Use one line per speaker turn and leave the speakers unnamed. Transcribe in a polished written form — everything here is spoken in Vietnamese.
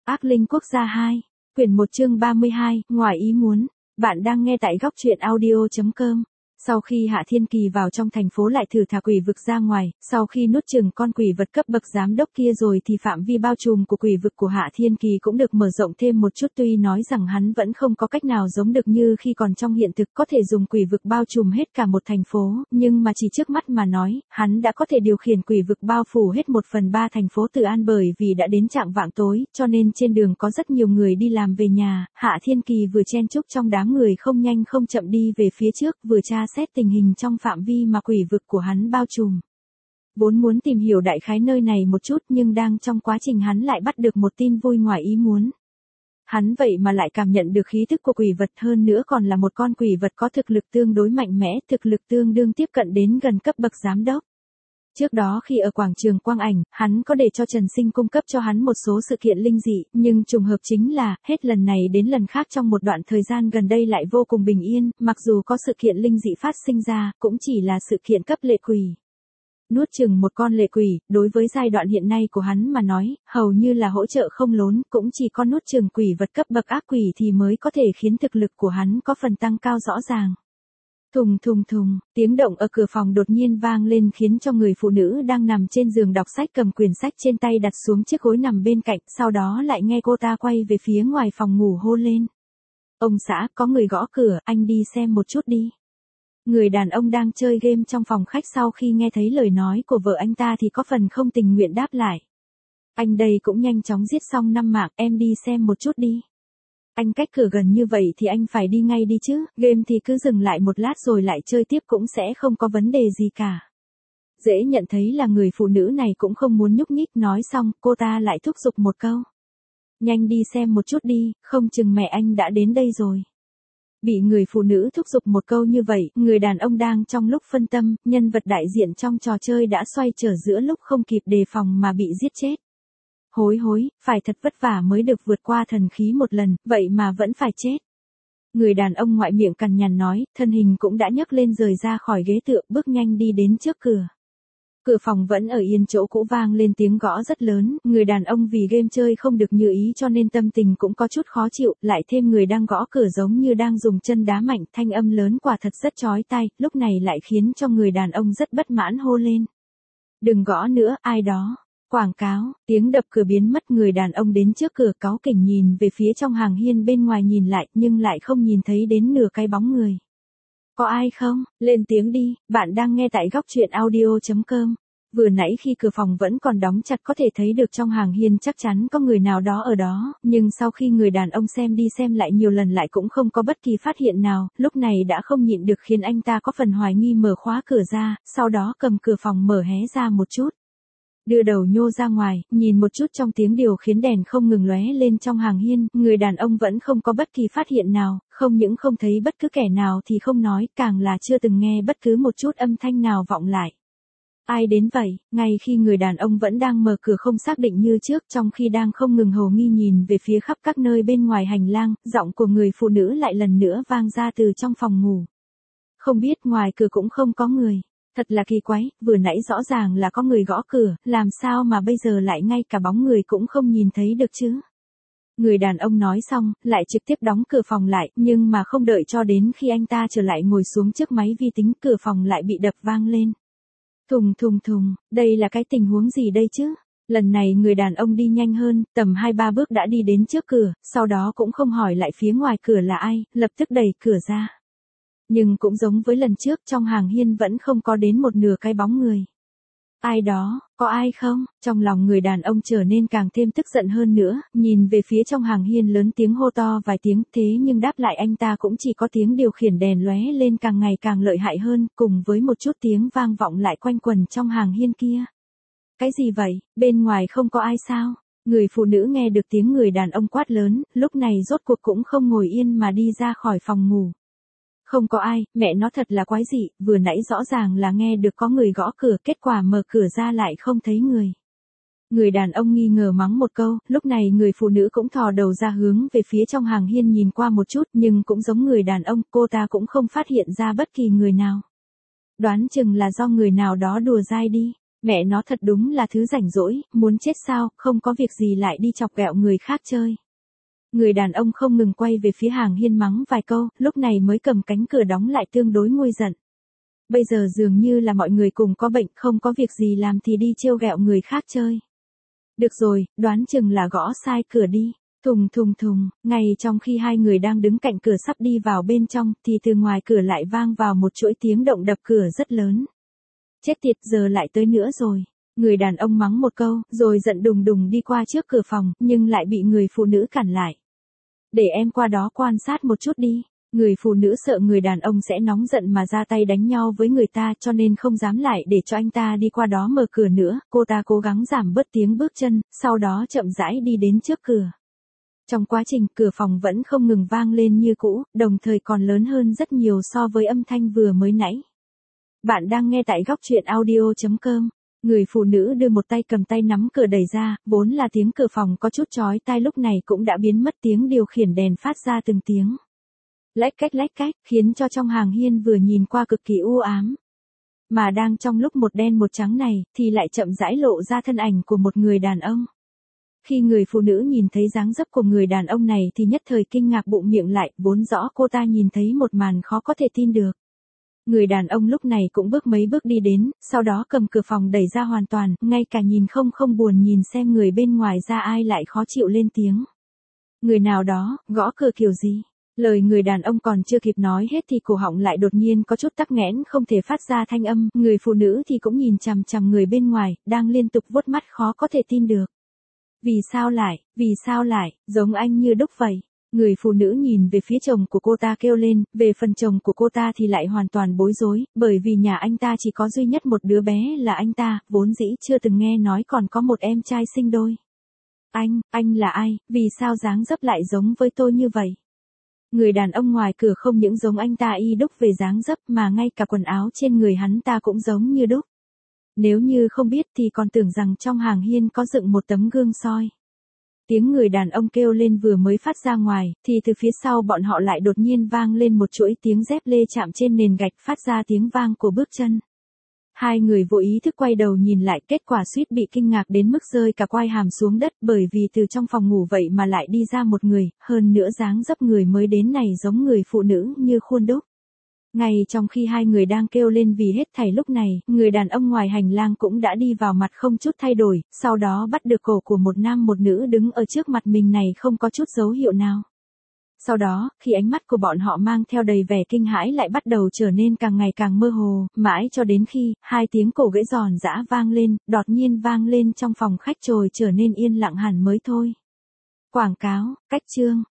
Ác linh quốc gia 2, quyển 1 chương 32, ngoài ý muốn. Bạn đang nghe tại góc truyện audio.com. Sau khi Hạ Thiên Kỳ vào trong thành phố lại thử thả quỷ vực ra ngoài, sau khi nuốt chửng con quỷ vật cấp bậc giám đốc kia rồi thì phạm vi bao trùm của quỷ vực của Hạ Thiên Kỳ cũng được mở rộng thêm một chút, tuy nói rằng hắn vẫn không có cách nào giống được như khi còn trong hiện thực có thể dùng quỷ vực bao trùm hết cả một thành phố, nhưng mà chỉ trước mắt mà nói, hắn đã có thể điều khiển quỷ vực bao phủ hết 1/3 thành phố Từ An, bởi vì đã đến trạng vạng tối, cho nên trên đường có rất nhiều người đi làm về nhà. Hạ Thiên Kỳ vừa chen chúc trong đám người không nhanh không chậm đi về phía trước, vừa tra xét tình hình trong phạm vi mà quỷ vực của hắn bao trùm. Vốn muốn tìm hiểu đại khái nơi này một chút, nhưng đang trong quá trình hắn lại bắt được một tin vui ngoài ý muốn. Hắn vậy mà lại cảm nhận được khí tức của quỷ vật, hơn nữa còn là một con quỷ vật có thực lực tương đối mạnh mẽ, thực lực tương đương tiếp cận đến gần cấp bậc giám đốc. Trước đó khi ở quảng trường Quang Ảnh, hắn có để cho Trần Sinh cung cấp cho hắn một số sự kiện linh dị, nhưng trùng hợp chính là, hết lần này đến lần khác trong một đoạn thời gian gần đây lại vô cùng bình yên, mặc dù có sự kiện linh dị phát sinh ra, cũng chỉ là sự kiện cấp lệ quỷ. Nuốt chửng một con lệ quỷ, đối với giai đoạn hiện nay của hắn mà nói, hầu như là hỗ trợ không lớn, cũng chỉ có nuốt chửng quỷ vật cấp bậc ác quỷ thì mới có thể khiến thực lực của hắn có phần tăng cao rõ ràng. Thùng thùng thùng, tiếng động ở cửa phòng đột nhiên vang lên khiến cho người phụ nữ đang nằm trên giường đọc sách cầm quyển sách trên tay đặt xuống chiếc gối nằm bên cạnh, sau đó lại nghe cô ta quay về phía ngoài phòng ngủ hô lên. Ông xã, có người gõ cửa, anh đi xem một chút đi. Người đàn ông đang chơi game trong phòng khách sau khi nghe thấy lời nói của vợ anh ta thì có phần không tình nguyện đáp lại. Anh đây cũng nhanh chóng giết xong 5 mạng, em đi xem một chút đi. Anh cách cửa gần như vậy thì anh phải đi ngay đi chứ, game thì cứ dừng lại một lát rồi lại chơi tiếp cũng sẽ không có vấn đề gì cả. Dễ nhận thấy là người phụ nữ này cũng không muốn nhúc nhích, nói xong, cô ta lại thúc giục một câu. Nhanh đi xem một chút đi, không chừng mẹ anh đã đến đây rồi. Bị người phụ nữ thúc giục một câu như vậy, người đàn ông đang trong lúc phân tâm, nhân vật đại diện trong trò chơi đã xoay trở giữa lúc không kịp đề phòng mà bị giết chết. Hối hối, phải thật vất vả mới được vượt qua thần khí một lần, vậy mà vẫn phải chết. Người đàn ông ngoại miệng cằn nhằn nói, thân hình cũng đã nhấc lên rời ra khỏi ghế tựa, bước nhanh đi đến trước cửa. Cửa phòng vẫn ở yên chỗ cũ, vang lên tiếng gõ rất lớn, người đàn ông vì game chơi không được như ý cho nên tâm tình cũng có chút khó chịu, lại thêm người đang gõ cửa giống như đang dùng chân đá mạnh, thanh âm lớn quả thật rất chói tai, lúc này lại khiến cho người đàn ông rất bất mãn hô lên. Đừng gõ nữa, ai đó. Quảng cáo, tiếng đập cửa biến mất, người đàn ông đến trước cửa cáu kỉnh nhìn về phía trong hàng hiên bên ngoài nhìn lại, nhưng lại không nhìn thấy đến nửa cái bóng người. Có ai không? Lên tiếng đi, bạn đang nghe tại góc truyện audio.com. Vừa nãy khi cửa phòng vẫn còn đóng chặt có thể thấy được trong hàng hiên chắc chắn có người nào đó ở đó, nhưng sau khi người đàn ông xem đi xem lại nhiều lần lại cũng không có bất kỳ phát hiện nào, lúc này đã không nhịn được khiến anh ta có phần hoài nghi, mở khóa cửa ra, sau đó cầm cửa phòng mở hé ra một chút. Đưa đầu nhô ra ngoài, nhìn một chút trong tiếng điều khiến đèn không ngừng lóe lên trong hàng hiên, người đàn ông vẫn không có bất kỳ phát hiện nào, không những không thấy bất cứ kẻ nào thì không nói, càng là chưa từng nghe bất cứ một chút âm thanh nào vọng lại. Ai đến vậy? Ngay khi người đàn ông vẫn đang mở cửa không xác định như trước, trong khi đang không ngừng hồ nghi nhìn về phía khắp các nơi bên ngoài hành lang, giọng của người phụ nữ lại lần nữa vang ra từ trong phòng ngủ. Không biết ngoài cửa cũng không có người. Thật là kỳ quái, vừa nãy rõ ràng là có người gõ cửa, làm sao mà bây giờ lại ngay cả bóng người cũng không nhìn thấy được chứ? Người đàn ông nói xong, lại trực tiếp đóng cửa phòng lại, nhưng mà không đợi cho đến khi anh ta trở lại ngồi xuống trước máy vi tính, cửa phòng lại bị đập vang lên. Thùng thùng thùng, đây là cái tình huống gì đây chứ? Lần này người đàn ông đi nhanh hơn, tầm 2-3 bước đã đi đến trước cửa, sau đó cũng không hỏi lại phía ngoài cửa là ai, lập tức đẩy cửa ra. Nhưng cũng giống với lần trước, trong hàng hiên vẫn không có đến một nửa cái bóng người. Ai đó, có ai không? Trong lòng người đàn ông trở nên càng thêm tức giận hơn nữa, nhìn về phía trong hàng hiên lớn tiếng hô to vài tiếng, thế nhưng đáp lại anh ta cũng chỉ có tiếng điều khiển đèn lóe lên càng ngày càng lợi hại hơn, cùng với một chút tiếng vang vọng lại quanh quần trong hàng hiên kia. Cái gì vậy, bên ngoài không có ai sao? Người phụ nữ nghe được tiếng người đàn ông quát lớn, lúc này rốt cuộc cũng không ngồi yên mà đi ra khỏi phòng ngủ. Không có ai, mẹ nó thật là quái dị, vừa nãy rõ ràng là nghe được có người gõ cửa, kết quả mở cửa ra lại không thấy người. Người đàn ông nghi ngờ mắng một câu, lúc này người phụ nữ cũng thò đầu ra hướng về phía trong hàng hiên nhìn qua một chút, nhưng cũng giống người đàn ông, cô ta cũng không phát hiện ra bất kỳ người nào. Đoán chừng là do người nào đó đùa dai đi. Mẹ nó thật đúng là thứ rảnh rỗi, muốn chết sao, không có việc gì lại đi chọc ghẹo người khác chơi. Người đàn ông không ngừng quay về phía Hàng Hiên mắng vài câu, lúc này mới cầm cánh cửa đóng lại tương đối nguôi giận. Bây giờ dường như là mọi người cùng có bệnh, không có việc gì làm thì đi trêu ghẹo người khác chơi. Được rồi, đoán chừng là gõ sai cửa đi. Thùng thùng thùng, ngay trong khi hai người đang đứng cạnh cửa sắp đi vào bên trong, thì từ ngoài cửa lại vang vào một chuỗi tiếng động đập cửa rất lớn. Chết tiệt, giờ lại tới nữa rồi. Người đàn ông mắng một câu, rồi giận đùng đùng đi qua trước cửa phòng, nhưng lại bị người phụ nữ cản lại. Để em qua đó quan sát một chút đi. Người phụ nữ sợ người đàn ông sẽ nóng giận mà ra tay đánh nhau với người ta, cho nên không dám lại để cho anh ta đi qua đó mở cửa nữa. Cô ta cố gắng giảm bớt tiếng bước chân, sau đó chậm rãi đi đến trước cửa. Trong quá trình, cửa phòng vẫn không ngừng vang lên như cũ, đồng thời còn lớn hơn rất nhiều so với âm thanh vừa mới nãy. Bạn đang nghe tại góc truyện audio.com. Người phụ nữ đưa một tay cầm tay nắm cửa đẩy ra, vốn là tiếng cửa phòng có chút chói tai lúc này cũng đã biến mất, tiếng điều khiển đèn phát ra từng tiếng lách cách, khiến cho trong Hàng Hiên vừa nhìn qua cực kỳ u ám. Mà đang trong lúc một đen một trắng này, thì lại chậm rãi lộ ra thân ảnh của một người đàn ông. Khi người phụ nữ nhìn thấy dáng dấp của người đàn ông này thì nhất thời kinh ngạc bụng miệng lại, vốn rõ cô ta nhìn thấy một màn khó có thể tin được. Người đàn ông lúc này cũng bước mấy bước đi đến, sau đó cầm cửa phòng đẩy ra hoàn toàn, ngay cả nhìn không buồn nhìn xem người bên ngoài ra ai lại khó chịu lên tiếng. Người nào đó, gõ cửa kiểu gì? Lời người đàn ông còn chưa kịp nói hết thì cổ họng lại đột nhiên có chút tắc nghẽn không thể phát ra thanh âm, người phụ nữ thì cũng nhìn chằm chằm người bên ngoài, đang liên tục vuốt mắt khó có thể tin được. Vì sao lại, giống anh như đúc vậy? Người phụ nữ nhìn về phía chồng của cô ta kêu lên, về phần chồng của cô ta thì lại hoàn toàn bối rối, bởi vì nhà anh ta chỉ có duy nhất một đứa bé là anh ta, vốn dĩ chưa từng nghe nói còn có một em trai sinh đôi. Anh là ai, vì sao dáng dấp lại giống với tôi như vậy? Người đàn ông ngoài cửa không những giống anh ta y đúc về dáng dấp mà ngay cả quần áo trên người hắn ta cũng giống như đúc. Nếu như không biết thì còn tưởng rằng trong Hàng Hiên có dựng một tấm gương soi. Tiếng người đàn ông kêu lên vừa mới phát ra ngoài, thì từ phía sau bọn họ lại đột nhiên vang lên một chuỗi tiếng dép lê chạm trên nền gạch phát ra tiếng vang của bước chân. Hai người vô ý thức quay đầu nhìn lại, kết quả suýt bị kinh ngạc đến mức rơi cả quai hàm xuống đất, bởi vì từ trong phòng ngủ vậy mà lại đi ra một người, hơn nữa dáng dấp người mới đến này giống người phụ nữ như khuôn đúc. Ngay trong khi hai người đang kêu lên vì hết thảy lúc này, người đàn ông ngoài hành lang cũng đã đi vào mặt không chút thay đổi, sau đó bắt được cổ của một nam một nữ đứng ở trước mặt mình này không có chút dấu hiệu nào. Sau đó, khi ánh mắt của bọn họ mang theo đầy vẻ kinh hãi lại bắt đầu trở nên càng ngày càng mơ hồ, mãi cho đến khi, hai tiếng cổ gãy giòn giã vang lên, đột nhiên vang lên trong phòng khách rồi trở nên yên lặng hẳn mới thôi. Quảng cáo, cách chương.